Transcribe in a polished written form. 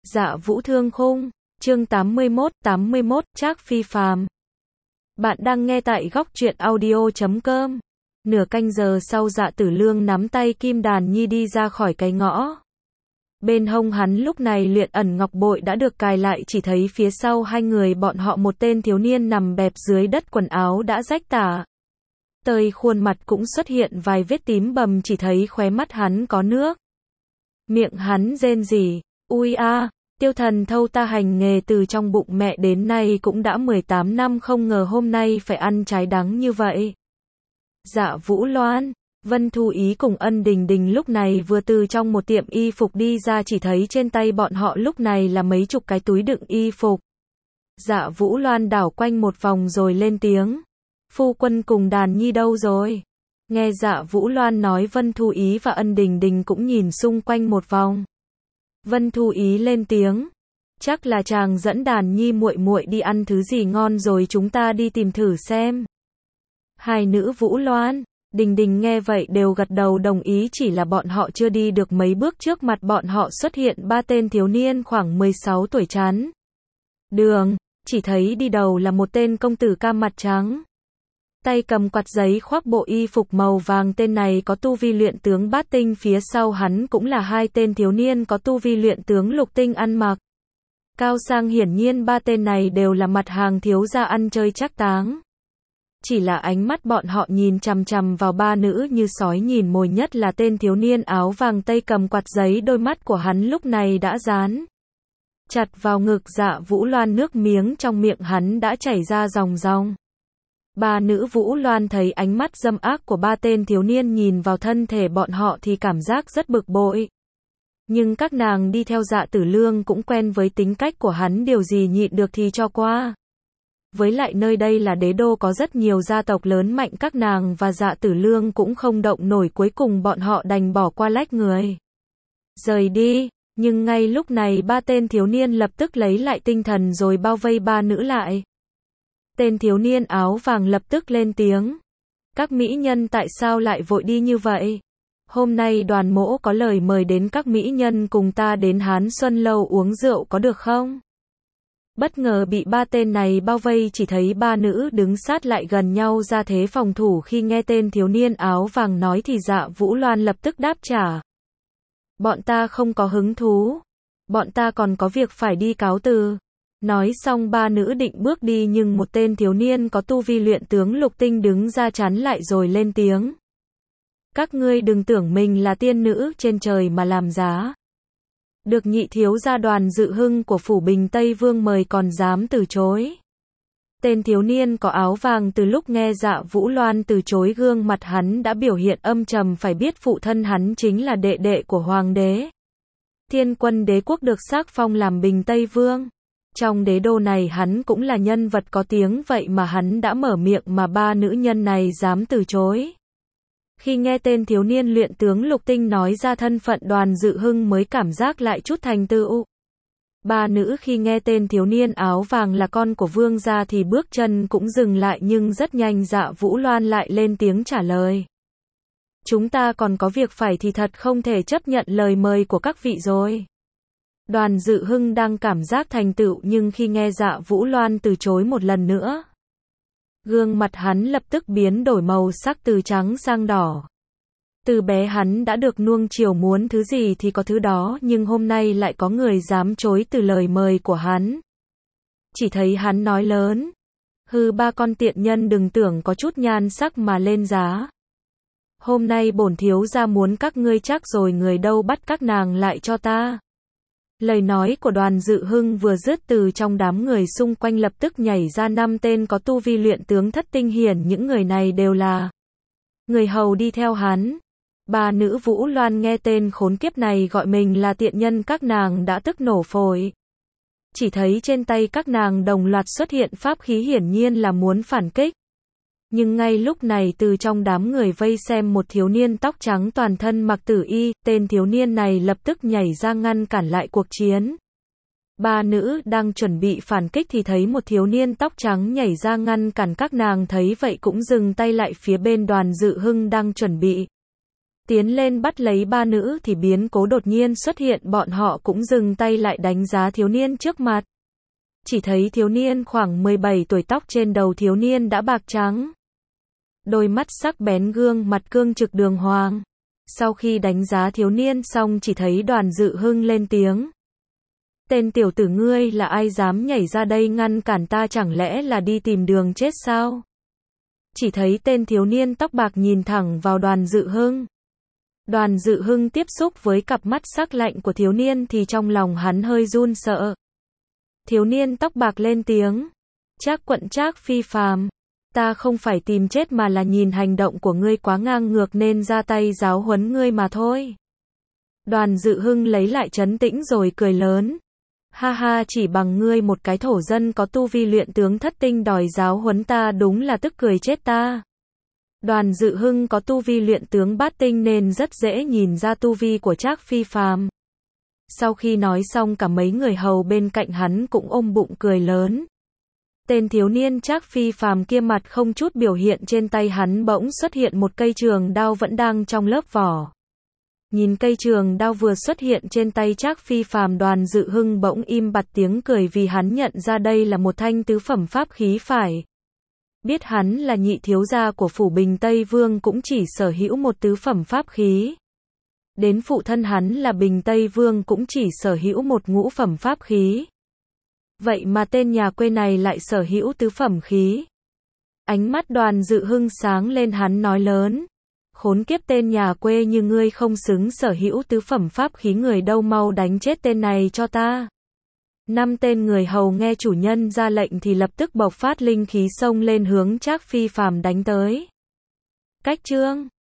Dạ Vũ Thương Khung, chương 81, Trác Phi Phàm. Bạn đang nghe tại góc truyện audio.com. Nửa canh giờ sau Dạ Tử Lương nắm tay Kim Đàn Nhi đi ra khỏi cái ngõ. Bên hông hắn lúc này luyện ẩn ngọc bội đã được cài lại, chỉ thấy phía sau hai người bọn họ một tên thiếu niên nằm bẹp dưới đất, quần áo đã rách tả tơi, khuôn mặt cũng xuất hiện vài vết tím bầm, chỉ thấy khóe mắt hắn có nước. Miệng hắn rên rỉ, ui a, Tiêu Thần Thâu, ta hành nghề từ trong bụng mẹ đến nay cũng đã 18 năm, không ngờ hôm nay phải ăn trái đắng như vậy. Dạ Vũ Loan, Vân Thu Ý cùng Ân Đình Đình lúc này vừa từ trong một tiệm y phục đi ra, chỉ thấy trên tay bọn họ lúc này là mấy chục cái túi đựng y phục. Dạ Vũ Loan đảo quanh một vòng rồi lên tiếng, phu quân cùng Đàn Nhi đâu rồi? Nghe Dạ Vũ Loan nói, Vân Thu Ý và Ân Đình Đình cũng nhìn xung quanh một vòng. Vân Thu Ý lên tiếng, chắc là chàng dẫn Đàn Nhi muội muội đi ăn thứ gì ngon rồi, chúng ta đi tìm thử xem. Hai nữ Vũ Loan, Đình Đình nghe vậy đều gật đầu đồng ý, chỉ là bọn họ chưa đi được mấy bước, trước mặt bọn họ xuất hiện ba tên thiếu niên khoảng 16 tuổi chắn đường, chỉ thấy đi đầu là một tên công tử ca mặt trắng, tay cầm quạt giấy, khoác bộ y phục màu vàng, tên này có tu vi luyện tướng bát tinh, phía sau hắn cũng là hai tên thiếu niên có tu vi luyện tướng lục tinh ăn mặc cao sang, hiển nhiên ba tên này đều là mặt hàng thiếu gia ăn chơi trác táng. Chỉ là ánh mắt bọn họ nhìn chằm chằm vào ba nữ như sói nhìn mồi, nhất là tên thiếu niên áo vàng tay cầm quạt giấy, đôi mắt của hắn lúc này đã dán chặt vào ngực Dạ Vũ Loan, nước miếng trong miệng hắn đã chảy ra ròng ròng. Ba nữ Vũ Loan thấy ánh mắt dâm ác của ba tên thiếu niên nhìn vào thân thể bọn họ thì cảm giác rất bực bội. Nhưng các nàng đi theo Dạ Tử Lương cũng quen với tính cách của hắn, điều gì nhịn được thì cho qua. Với lại nơi đây là đế đô, có rất nhiều gia tộc lớn mạnh, các nàng và Dạ Tử Lương cũng không động nổi, cuối cùng bọn họ đành bỏ qua lách người rời đi. Nhưng ngay lúc này ba tên thiếu niên lập tức lấy lại tinh thần rồi bao vây ba nữ lại. Tên thiếu niên áo vàng lập tức lên tiếng, các mỹ nhân tại sao lại vội đi như vậy? Hôm nay đoàn mỗ có lời mời đến các mỹ nhân cùng ta đến Hán Xuân Lâu uống rượu, có được không? Bất ngờ bị ba tên này bao vây, chỉ thấy ba nữ đứng sát lại gần nhau ra thế phòng thủ. Khi nghe tên thiếu niên áo vàng nói thì Dạ Vũ Loan lập tức đáp trả, bọn ta không có hứng thú, bọn ta còn có việc phải đi, cáo từ. Nói xong ba nữ định bước đi, nhưng một tên thiếu niên có tu vi luyện tướng lục tinh đứng ra chắn lại rồi lên tiếng, các ngươi đừng tưởng mình là tiên nữ trên trời mà làm giá. Được nhị thiếu gia Đoàn Dự Hưng của phủ Bình Tây Vương mời còn dám từ chối? Tên thiếu niên có áo vàng từ lúc nghe Dạ Vũ Loan từ chối, gương mặt hắn đã biểu hiện âm trầm, phải biết phụ thân hắn chính là đệ đệ của hoàng đế Thiên Quân đế quốc, được sắc phong làm Bình Tây Vương. Trong đế đô này hắn cũng là nhân vật có tiếng, vậy mà hắn đã mở miệng mà ba nữ nhân này dám từ chối. Khi nghe tên thiếu niên luyện tướng lục tinh nói ra thân phận Đoàn Dự Hưng mới cảm giác lại chút thành tựu. Ba nữ khi nghe tên thiếu niên áo vàng là con của vương gia thì bước chân cũng dừng lại, nhưng rất nhanh Dạ Vũ Loan lại lên tiếng trả lời, chúng ta còn có việc phải thì thật không thể chấp nhận lời mời của các vị rồi. Đoàn Dự Hưng đang cảm giác thành tựu, nhưng khi nghe Dạ Vũ Loan từ chối một lần nữa, gương mặt hắn lập tức biến đổi màu sắc từ trắng sang đỏ. Từ bé hắn đã được nuông chiều, muốn thứ gì thì có thứ đó, nhưng hôm nay lại có người dám chối từ lời mời của hắn. Chỉ thấy hắn nói lớn, hừ, ba con tiện nhân đừng tưởng có chút nhan sắc mà lên giá. Hôm nay bổn thiếu gia muốn các ngươi chắc rồi, người đâu, bắt các nàng lại cho ta. Lời nói của Đoàn Dự Hưng vừa dứt, từ trong đám người xung quanh lập tức nhảy ra 5 tên có tu vi luyện tướng thất tinh, hiển những người này đều là người hầu đi theo hắn. Ba nữ Vũ Loan nghe tên khốn kiếp này gọi mình là tiện nhân, các nàng đã tức nổ phổi. Chỉ thấy trên tay các nàng đồng loạt xuất hiện pháp khí, hiển nhiên là muốn phản kích. Nhưng ngay lúc này từ trong đám người vây xem một thiếu niên tóc trắng toàn thân mặc tử y, tên thiếu niên này lập tức nhảy ra ngăn cản lại cuộc chiến. Ba nữ đang chuẩn bị phản kích thì thấy một thiếu niên tóc trắng nhảy ra ngăn cản, các nàng thấy vậy cũng dừng tay lại phía bên Đoàn Dự Hưng đang chuẩn bị Tiến lên bắt lấy ba nữ thì biến cố đột nhiên xuất hiện, bọn họ cũng dừng tay lại đánh giá thiếu niên trước mặt. Chỉ thấy thiếu niên khoảng 17 tuổi, tóc trên đầu thiếu niên đã bạc trắng. Đôi mắt sắc bén, gương mặt cương trực đường hoàng. Sau khi đánh giá thiếu niên xong chỉ thấy Đoàn Dự Hưng lên tiếng. Tên tiểu tử ngươi là ai dám nhảy ra đây ngăn cản ta, chẳng lẽ là đi tìm đường chết sao? Chỉ thấy tên thiếu niên tóc bạc nhìn thẳng vào Đoàn Dự Hưng. Đoàn Dự Hưng tiếp xúc với cặp mắt sắc lạnh của thiếu niên thì trong lòng hắn hơi run sợ. Thiếu niên tóc bạc lên tiếng. Trác Quận Trác Phi Phàm, ta không phải tìm chết mà là nhìn hành động của ngươi quá ngang ngược nên ra tay giáo huấn ngươi mà thôi. Đoàn Dự Hưng lấy lại trấn tĩnh rồi cười lớn. Ha ha, chỉ bằng ngươi một cái thổ dân có tu vi luyện tướng thất tinh đòi giáo huấn ta, đúng là tức cười chết ta. Đoàn Dự Hưng có tu vi luyện tướng bát tinh nên rất dễ nhìn ra tu vi của Trác Phi Phàm. Sau khi nói xong, cả mấy người hầu bên cạnh hắn cũng ôm bụng cười lớn. Tên thiếu niên Trác Phi Phàm kia mặt không chút biểu hiện, trên tay hắn bỗng xuất hiện một cây trường đao vẫn đang trong lớp vỏ. Nhìn cây trường đao vừa xuất hiện trên tay Trác Phi Phàm, Đoàn Dự Hưng bỗng im bặt tiếng cười vì hắn nhận ra đây là một thanh tứ phẩm pháp khí phải. Biết hắn là nhị thiếu gia của phủ Bình Tây Vương cũng chỉ sở hữu một tứ phẩm pháp khí. Đến phụ thân hắn là Bình Tây Vương cũng chỉ sở hữu một ngũ phẩm pháp khí. Vậy mà tên nhà quê này lại sở hữu tứ phẩm khí. Ánh mắt Đoàn Dự Hưng sáng lên, hắn nói lớn. Khốn kiếp, tên nhà quê như ngươi không xứng sở hữu tứ phẩm pháp khí, người đâu mau đánh chết tên này cho ta. 5 tên người hầu nghe chủ nhân ra lệnh thì lập tức bộc phát linh khí xông lên hướng Trác Phi Phàm đánh tới. Cách chương